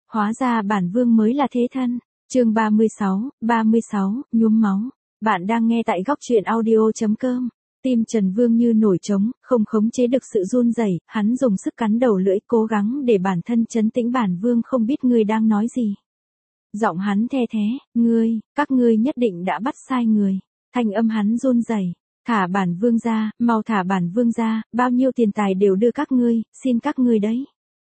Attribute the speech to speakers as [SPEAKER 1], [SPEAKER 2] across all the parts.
[SPEAKER 1] Hóa ra bản vương mới là thế thân. Chương 36, nhuốm máu. Bạn đang nghe tại góc truyện audio.com. Tim Trần Vương như nổi trống, không khống chế được sự run rẩy, hắn dùng sức cắn đầu lưỡi, cố gắng để bản thân trấn tĩnh. Bản vương không biết ngươi đang nói gì. Giọng hắn the thé, các ngươi nhất định đã bắt sai người. Thanh âm hắn run rẩy. Thả bản vương ra, mau thả bản vương ra, bao nhiêu tiền tài đều đưa các ngươi, xin các ngươi đấy.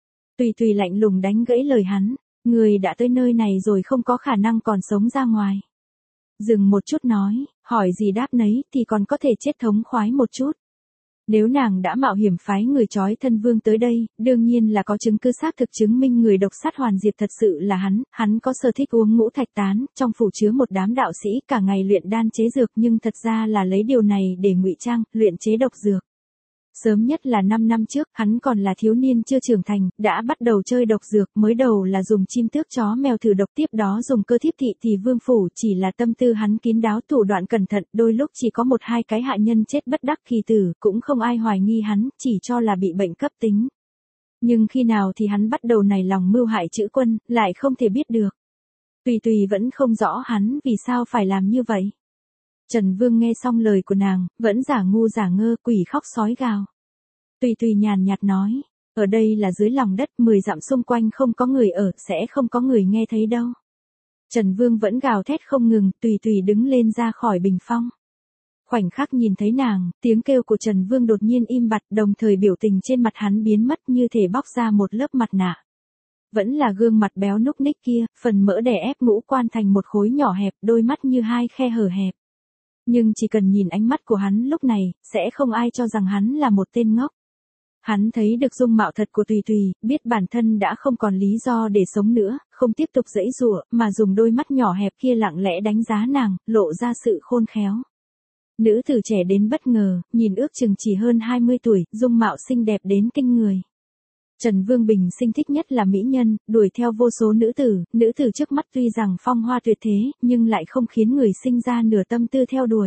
[SPEAKER 1] Tùy lạnh lùng đánh gãy lời hắn, ngươi đã tới nơi này rồi không có khả năng còn sống ra ngoài. Dừng một chút nói, hỏi gì đáp nấy thì còn có thể chết thống khoái một chút. Nếu nàng đã mạo hiểm phái người trói thân vương tới đây, đương nhiên là có chứng cứ xác thực chứng minh người độc sát Hoàn Diệp thật sự là hắn có sở thích uống ngũ thạch tán, trong phủ chứa một đám đạo sĩ cả ngày luyện đan chế dược nhưng thật ra là lấy điều này để ngụy trang, luyện chế độc dược. Sớm nhất là 5 năm trước, hắn còn là thiếu niên chưa trưởng thành, đã bắt đầu chơi độc dược, mới đầu là dùng chim tước chó mèo thử độc, tiếp đó dùng cơ thiếp thị thì vương phủ, chỉ là tâm tư hắn kín đáo thủ đoạn cẩn thận, đôi lúc chỉ có 1-2 cái hạ nhân chết bất đắc kỳ tử, cũng không ai hoài nghi hắn, chỉ cho là bị bệnh cấp tính. Nhưng khi nào thì hắn bắt đầu nảy lòng mưu hại Chữ Quân, lại không thể biết được. Tùy vẫn không rõ hắn vì sao phải làm như vậy. Trần Vương nghe xong lời của nàng, vẫn giả ngu giả ngơ, quỷ khóc sói gào. Tùy nhàn nhạt nói, ở đây là dưới lòng đất, 10 dặm xung quanh không có người ở, sẽ không có người nghe thấy đâu. Trần Vương vẫn gào thét không ngừng, Tùy đứng lên ra khỏi bình phong. Khoảnh khắc nhìn thấy nàng, tiếng kêu của Trần Vương đột nhiên im bặt, đồng thời biểu tình trên mặt hắn biến mất như thể bóc ra một lớp mặt nạ. Vẫn là gương mặt béo núc ních kia, phần mỡ đè ép ngũ quan thành một khối nhỏ hẹp, đôi mắt như 2 khe hở hẹp. Nhưng chỉ cần nhìn ánh mắt của hắn lúc này, sẽ không ai cho rằng hắn là một tên ngốc. Hắn thấy được dung mạo thật của Tùy, biết bản thân đã không còn lý do để sống nữa, không tiếp tục giãy giụa, mà dùng đôi mắt nhỏ hẹp kia lặng lẽ đánh giá nàng, lộ ra sự khôn khéo. Nữ tử trẻ đến bất ngờ, nhìn ước chừng chỉ hơn 20 tuổi, dung mạo xinh đẹp đến kinh người. Trần Vương bình sinh thích nhất là mỹ nhân, đuổi theo vô số nữ tử trước mắt tuy rằng phong hoa tuyệt thế, nhưng lại không khiến người sinh ra nửa tâm tư theo đuổi.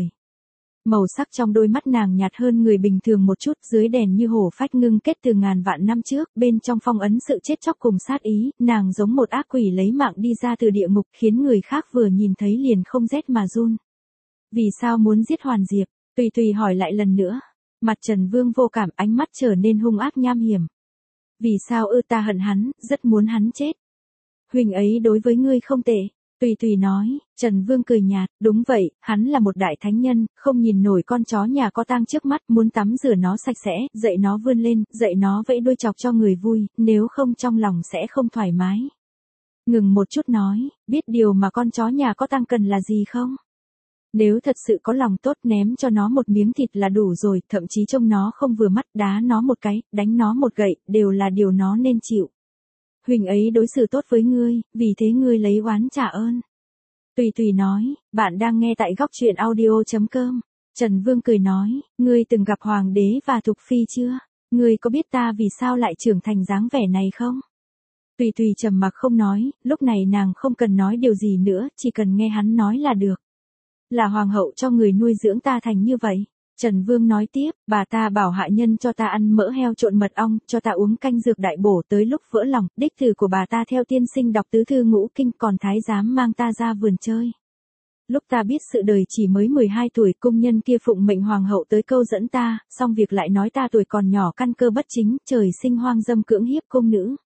[SPEAKER 1] Màu sắc trong đôi mắt nàng nhạt hơn người bình thường một chút, dưới đèn như hổ phách ngưng kết từ ngàn vạn năm trước, bên trong phong ấn sự chết chóc cùng sát ý, nàng giống một ác quỷ lấy mạng đi ra từ địa ngục, khiến người khác vừa nhìn thấy liền không rét mà run. Vì sao muốn giết Hoàn Diệp? Tùy hỏi lại lần nữa. Mặt Trần Vương vô cảm, ánh mắt trở nên hung ác nham hiểm. Vì sao ta hận hắn, rất muốn hắn chết. Huynh ấy đối với ngươi không tệ. Tùy nói, Trần Vương cười nhạt, đúng vậy, hắn là một đại thánh nhân, không nhìn nổi con chó nhà có tang trước mắt, muốn tắm rửa nó sạch sẽ, dạy nó vươn lên, dạy nó vẫy đuôi chọc cho người vui, nếu không trong lòng sẽ không thoải mái. Ngừng một chút nói, biết điều mà con chó nhà có tang cần là gì không? Nếu thật sự có lòng tốt ném cho nó một miếng thịt là đủ rồi, thậm chí trông nó không vừa mắt, đá nó một cái, đánh nó một gậy, đều là điều nó nên chịu. Huynh ấy đối xử tốt với ngươi, vì thế ngươi lấy oán trả ơn. Tùy nói, bạn đang nghe tại góc truyện audio.com. Trần Vương cười nói, ngươi từng gặp Hoàng đế và Thục Phi chưa? Ngươi có biết ta vì sao lại trưởng thành dáng vẻ này không? Tùy trầm mặc không nói, lúc này nàng không cần nói điều gì nữa, chỉ cần nghe hắn nói là được. Là hoàng hậu cho người nuôi dưỡng ta thành như vậy. Trần Vương nói tiếp, bà ta bảo hạ nhân cho ta ăn mỡ heo trộn mật ong, cho ta uống canh dược đại bổ, tới lúc vỡ lòng, đích tử của bà ta theo tiên sinh đọc tứ thư ngũ kinh, còn thái giám mang ta ra vườn chơi. Lúc ta biết sự đời chỉ mới 12 tuổi, cung nhân kia phụng mệnh hoàng hậu tới câu dẫn ta, xong việc lại nói ta tuổi còn nhỏ căn cơ bất chính, trời sinh hoang dâm cưỡng hiếp cung nữ.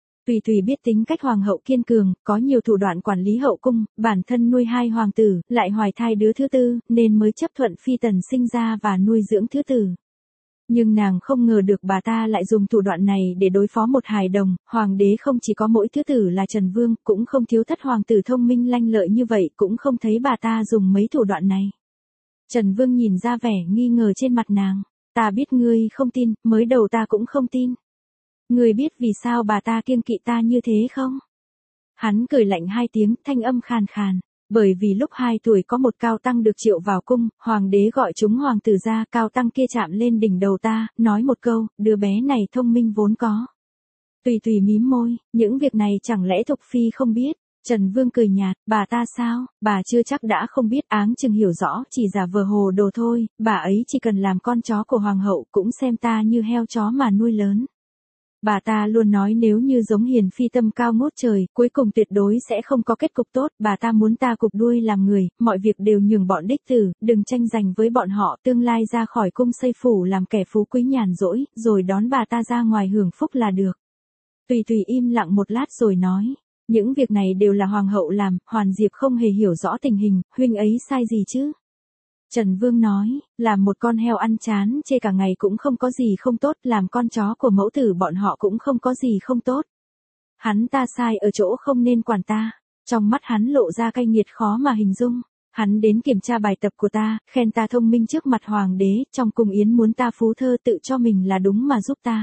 [SPEAKER 1] Tùy biết tính cách hoàng hậu kiên cường, có nhiều thủ đoạn quản lý hậu cung, bản thân nuôi 2 hoàng tử, lại hoài thai đứa thứ tư, nên mới chấp thuận phi tần sinh ra và nuôi dưỡng thứ tử. Nhưng nàng không ngờ được bà ta lại dùng thủ đoạn này để đối phó một hài đồng, hoàng đế không chỉ có mỗi thứ tử là Trần Vương, cũng không thiếu thất hoàng tử thông minh lanh lợi như vậy, cũng không thấy bà ta dùng mấy thủ đoạn này. Trần Vương nhìn ra vẻ nghi ngờ trên mặt nàng, ta biết ngươi không tin, mới đầu ta cũng không tin. Ngươi biết vì sao bà ta kiêng kỵ ta như thế không? Hắn cười lạnh 2 tiếng, thanh âm khàn khàn. Bởi vì lúc 2 tuổi có một cao tăng được triệu vào cung, hoàng đế gọi chúng hoàng tử ra, cao tăng kia chạm lên đỉnh đầu ta, nói một câu, đứa bé này thông minh vốn có. Tùy mím môi, những việc này chẳng lẽ Thục Phi không biết? Trần Vương cười nhạt, bà ta sao, bà chưa chắc đã không biết, áng chừng hiểu rõ, chỉ giả vờ hồ đồ thôi, bà ấy chỉ cần làm con chó của hoàng hậu cũng xem ta như heo chó mà nuôi lớn. Bà ta luôn nói nếu như giống Hiền Phi tâm cao ngút trời, cuối cùng tuyệt đối sẽ không có kết cục tốt, bà ta muốn ta cụp đuôi làm người, mọi việc đều nhường bọn đích tử, đừng tranh giành với bọn họ, tương lai ra khỏi cung xây phủ làm kẻ phú quý nhàn rỗi, rồi đón bà ta ra ngoài hưởng phúc là được. Tùy Tùy im lặng một lát rồi nói, những việc này đều là hoàng hậu làm, Hoàn Diệp không hề hiểu rõ tình hình, huynh ấy sai gì chứ? Trần Vương nói, làm một con heo ăn chán chê cả ngày cũng không có gì không tốt, làm con chó của mẫu tử bọn họ cũng không có gì không tốt. Hắn ta sai ở chỗ không nên quản ta. Trong mắt hắn lộ ra cay nghiệt khó mà hình dung. Hắn đến kiểm tra bài tập của ta, khen ta thông minh trước mặt hoàng đế, trong cung yến muốn ta phú thơ tự cho mình là đúng mà giúp ta.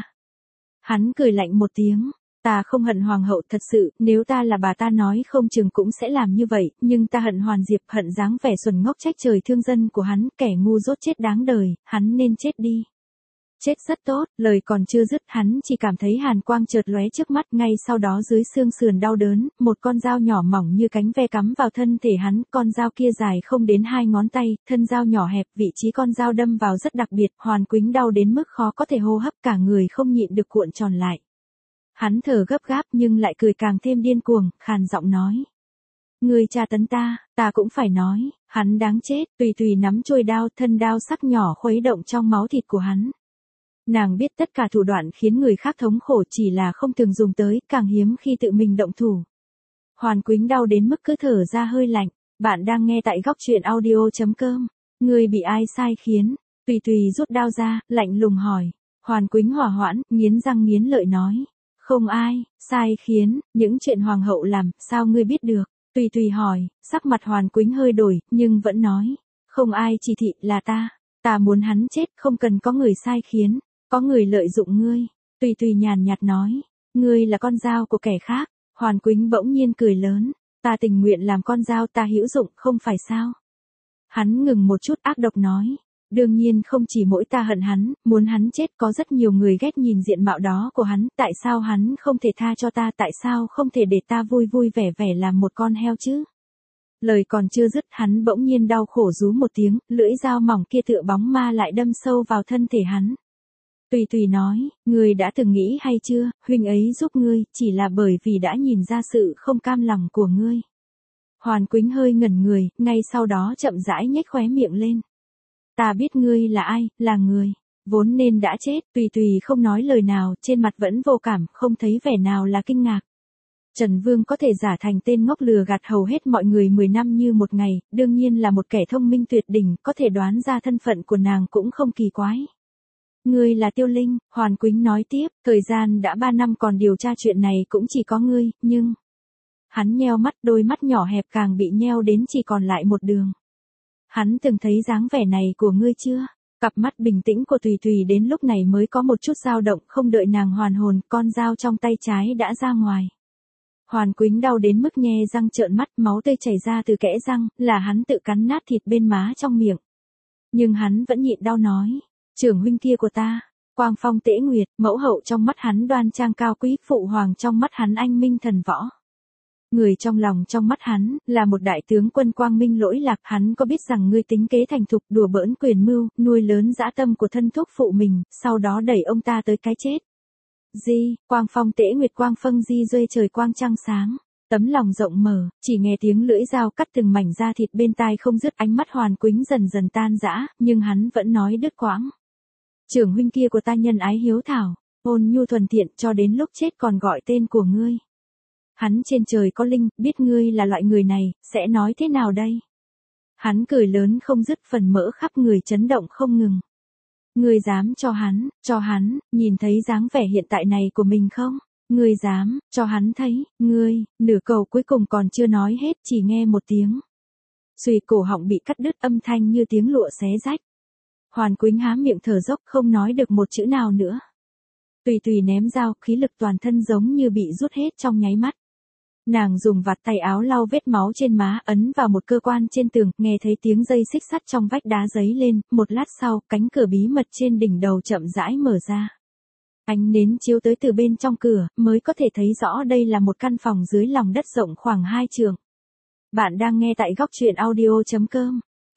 [SPEAKER 1] Hắn cười lạnh một tiếng. Ta không hận hoàng hậu thật sự, nếu ta là bà ta nói không chừng cũng sẽ làm như vậy, nhưng ta hận Hoàn Diệp, hận dáng vẻ xuẩn ngốc trách trời thương dân của hắn, kẻ ngu dốt chết đáng đời, hắn nên chết đi. Chết rất tốt, lời còn chưa dứt, hắn chỉ cảm thấy hàn quang chợt lóe trước mắt, ngay sau đó dưới xương sườn đau đớn, một con dao nhỏ mỏng như cánh ve cắm vào thân thể hắn, con dao kia dài không đến 2 ngón tay, thân dao nhỏ hẹp, vị trí con dao đâm vào rất đặc biệt, Hoàn Quýnh đau đến mức khó có thể hô hấp, cả người không nhịn được cuộn tròn lại. Hắn thở gấp gáp nhưng lại cười càng thêm điên cuồng, khàn giọng nói. Ngươi tra tấn ta cũng phải nói, hắn đáng chết, Tùy Tùy nắm chuôi đao, thân đao sắc nhỏ khuấy động trong máu thịt của hắn. Nàng biết tất cả thủ đoạn khiến người khác thống khổ chỉ là không thường dùng tới, càng hiếm khi tự mình động thủ. Hoàn Quýnh đau đến mức cứ thở ra hơi lạnh, bạn đang nghe tại góc truyện audio.com. Ngươi bị ai sai khiến? Tùy Tùy rút đao ra, lạnh lùng hỏi. Hoàn Quýnh hỏa hoãn, nghiến răng nghiến lợi nói. Không ai, sai khiến, những chuyện hoàng hậu làm, sao ngươi biết được? Tùy Tùy hỏi, sắc mặt Hoàn Quýnh hơi đổi, nhưng vẫn nói. Không ai chỉ thị, là ta muốn hắn chết, không cần có người sai khiến, có người lợi dụng ngươi. Tùy Tùy nhàn nhạt nói, ngươi là con dao của kẻ khác. Hoàn Quýnh bỗng nhiên cười lớn, ta tình nguyện làm con dao, ta hữu dụng, không phải sao? Hắn ngừng một chút ác độc nói. Đương nhiên không chỉ mỗi ta hận hắn, muốn hắn chết, có rất nhiều người ghét nhìn diện mạo đó của hắn, tại sao hắn không thể tha cho ta, tại sao không thể để ta vui vui vẻ vẻ làm một con heo chứ? Lời còn chưa dứt, hắn bỗng nhiên đau khổ rú một tiếng, lưỡi dao mỏng kia tựa bóng ma lại đâm sâu vào thân thể hắn. Tùy Tùy nói, ngươi đã từng nghĩ hay chưa, huynh ấy giúp ngươi, chỉ là bởi vì đã nhìn ra sự không cam lòng của ngươi. Hoàn Quýnh hơi ngẩn người, ngay sau đó chậm rãi nhếch khóe miệng lên. Ta biết ngươi là ai, là người, vốn nên đã chết. Tùy Tùy không nói lời nào, trên mặt vẫn vô cảm, không thấy vẻ nào là kinh ngạc. Trần Vương có thể giả thành tên ngốc lừa gạt hầu hết mọi người 10 năm như một ngày, đương nhiên là một kẻ thông minh tuyệt đỉnh, có thể đoán ra thân phận của nàng cũng không kỳ quái. Ngươi là Tiêu Linh, Hoàn Quýnh nói tiếp, thời gian đã 3 năm còn điều tra chuyện này cũng chỉ có ngươi, nhưng... Hắn nheo mắt, đôi mắt nhỏ hẹp càng bị nheo đến chỉ còn lại một đường. Hắn từng thấy dáng vẻ này của ngươi chưa? Cặp mắt bình tĩnh của Tùy Tùy đến lúc này mới có một chút dao động, không đợi nàng hoàn hồn, con dao trong tay trái đã ra ngoài. Hoàn Quýnh đau đến mức nhe răng trợn mắt, máu tươi chảy ra từ kẽ răng, là hắn tự cắn nát thịt bên má trong miệng. Nhưng hắn vẫn nhịn đau nói, trưởng huynh kia của ta, Quang Phong Tễ Nguyệt, mẫu hậu trong mắt hắn đoan trang cao quý, phụ hoàng trong mắt hắn anh minh thần võ. Người trong lòng trong mắt hắn, là một đại tướng quân quang minh lỗi lạc, hắn có biết rằng ngươi tính kế thành thục, đùa bỡn quyền mưu, nuôi lớn dã tâm của thân thúc phụ mình, sau đó đẩy ông ta tới cái chết. Di, Quang Phong Tễ Nguyệt quang phân di duê trời quang trăng sáng. Tấm lòng rộng mở, chỉ nghe tiếng lưỡi dao cắt từng mảnh da thịt bên tai không dứt, ánh mắt Hoàn Quýnh dần dần tan rã, nhưng hắn vẫn nói đứt quãng. Trưởng huynh kia của ta nhân ái hiếu thảo, ôn nhu thuần thiện, cho đến lúc chết còn gọi tên của ngươi. Hắn trên trời có linh, biết ngươi là loại người này, sẽ nói thế nào đây? Hắn cười lớn không dứt, phần mỡ khắp người chấn động không ngừng. Ngươi dám cho hắn, nhìn thấy dáng vẻ hiện tại này của mình không? Ngươi dám, cho hắn thấy, ngươi, nửa câu cuối cùng còn chưa nói hết, chỉ nghe một tiếng. Xuy, cổ họng bị cắt đứt, âm thanh như tiếng lụa xé rách. Hoàn Quýnh há miệng thở dốc, không nói được một chữ nào nữa. Tùy Tùy ném dao, khí lực toàn thân giống như bị rút hết trong nháy mắt. Nàng dùng vạt tay áo lau vết máu trên má, ấn vào một cơ quan trên tường, nghe thấy tiếng dây xích sắt trong vách đá giấy lên, một lát sau, cánh cửa bí mật trên đỉnh đầu chậm rãi mở ra. Ánh nến chiếu tới từ bên trong cửa, mới có thể thấy rõ đây là một căn phòng dưới lòng đất rộng khoảng 2 trượng. Bạn đang nghe tại góc truyện audio.com.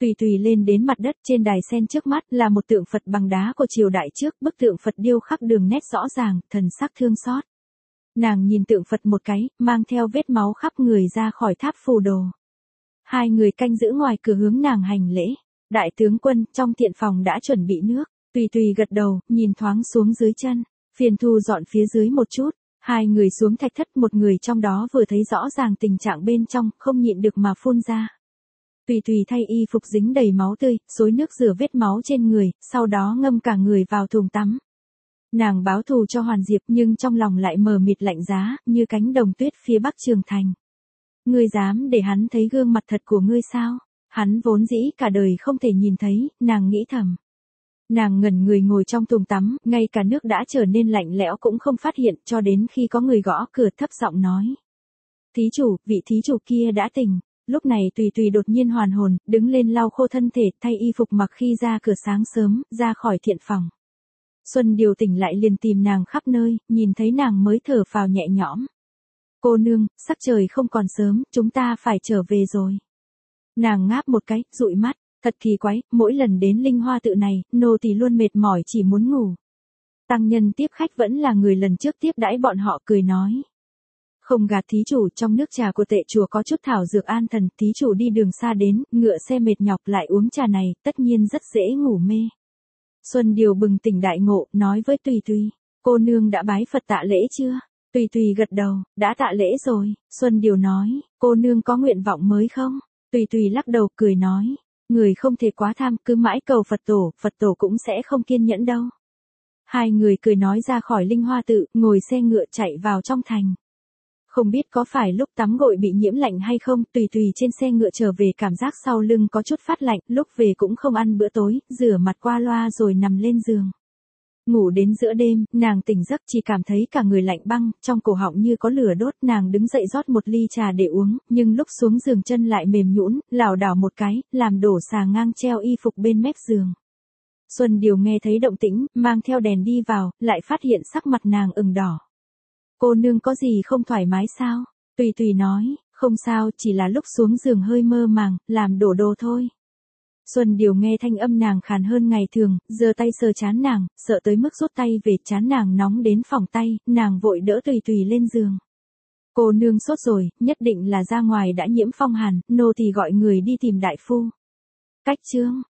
[SPEAKER 1] Tùy tùy lên đến mặt đất, trên đài sen trước mắt là một tượng Phật bằng đá của triều đại trước, bức tượng Phật điêu khắc đường nét rõ ràng, thần sắc thương xót. Nàng nhìn tượng Phật một cái, mang theo vết máu khắp người ra khỏi tháp phù đồ. Hai người canh giữ ngoài cửa hướng nàng hành lễ. Đại tướng quân, trong thiện phòng đã chuẩn bị nước. Tùy tùy gật đầu, nhìn thoáng xuống dưới chân. Phiền Thu dọn phía dưới một chút. Hai người xuống thạch thất, một người trong đó vừa thấy rõ ràng tình trạng bên trong, không nhịn được mà phun ra. Tùy tùy thay y phục dính đầy máu tươi, xối nước rửa vết máu trên người, sau đó ngâm cả người vào thùng tắm. Nàng báo thù cho Hoàn Diệp nhưng trong lòng lại mờ mịt lạnh giá, như cánh đồng tuyết phía bắc Trường Thành. Ngươi dám để hắn thấy gương mặt thật của ngươi sao? Hắn vốn dĩ cả đời không thể nhìn thấy, nàng nghĩ thầm. Nàng ngẩn người ngồi trong thùng tắm, ngay cả nước đã trở nên lạnh lẽo cũng không phát hiện, cho đến khi có người gõ cửa thấp giọng nói. Thí chủ, vị thí chủ kia đã tỉnh. Lúc này Tùy tùy đột nhiên hoàn hồn, đứng lên lau khô thân thể, thay y phục mặc khi ra cửa sáng sớm, ra khỏi thiện phòng. Xuân Điều tỉnh lại liền tìm nàng khắp nơi, nhìn thấy nàng mới thở phào nhẹ nhõm. Cô nương, sắc trời không còn sớm, chúng ta phải trở về rồi. Nàng ngáp một cái, dụi mắt, thật kỳ quái, mỗi lần đến Linh Hoa tự này, nô tỳ luôn mệt mỏi chỉ muốn ngủ. Tăng nhân tiếp khách vẫn là người lần trước tiếp đãi bọn họ, cười nói. Không gạt thí chủ, trong nước trà của tệ chùa có chút thảo dược an thần, thí chủ đi đường xa đến, ngựa xe mệt nhọc lại uống trà này, tất nhiên rất dễ ngủ mê. Xuân Điều bừng tỉnh đại ngộ, nói với Tùy tùy, cô nương đã bái Phật tạ lễ chưa? Tùy tùy gật đầu, đã tạ lễ rồi. Xuân Điều nói, cô nương có nguyện vọng mới không? Tùy tùy lắc đầu cười nói, người không thể quá tham, cứ mãi cầu Phật tổ cũng sẽ không kiên nhẫn đâu. Hai người cười nói ra khỏi Linh Hoa tự, ngồi xe ngựa chạy vào trong thành. Không biết có phải lúc tắm gội bị nhiễm lạnh hay không, Tùy tùy trên xe ngựa trở về cảm giác sau lưng có chút phát lạnh, lúc về cũng không ăn bữa tối, rửa mặt qua loa rồi nằm lên giường. Ngủ đến giữa đêm, nàng tỉnh giấc chỉ cảm thấy cả người lạnh băng, trong cổ họng như có lửa đốt, nàng đứng dậy rót một ly trà để uống, nhưng lúc xuống giường chân lại mềm nhũn, lảo đảo một cái, làm đổ xà ngang treo y phục bên mép giường. Xuân Điều nghe thấy động tĩnh, mang theo đèn đi vào, lại phát hiện sắc mặt nàng ửng đỏ. Cô nương có gì không thoải mái sao? Tùy tùy nói, không sao, chỉ là lúc xuống giường hơi mơ màng, làm đổ đồ thôi. Xuân Điều nghe thanh âm nàng khàn hơn ngày thường, giơ tay sờ trán nàng, sợ tới mức rút tay về, trán nàng nóng đến phỏng tay, nàng vội đỡ Tùy tùy lên giường. Cô nương sốt rồi, nhất định là ra ngoài đã nhiễm phong hàn, nô tỳ gọi người đi tìm đại phu. Cách chương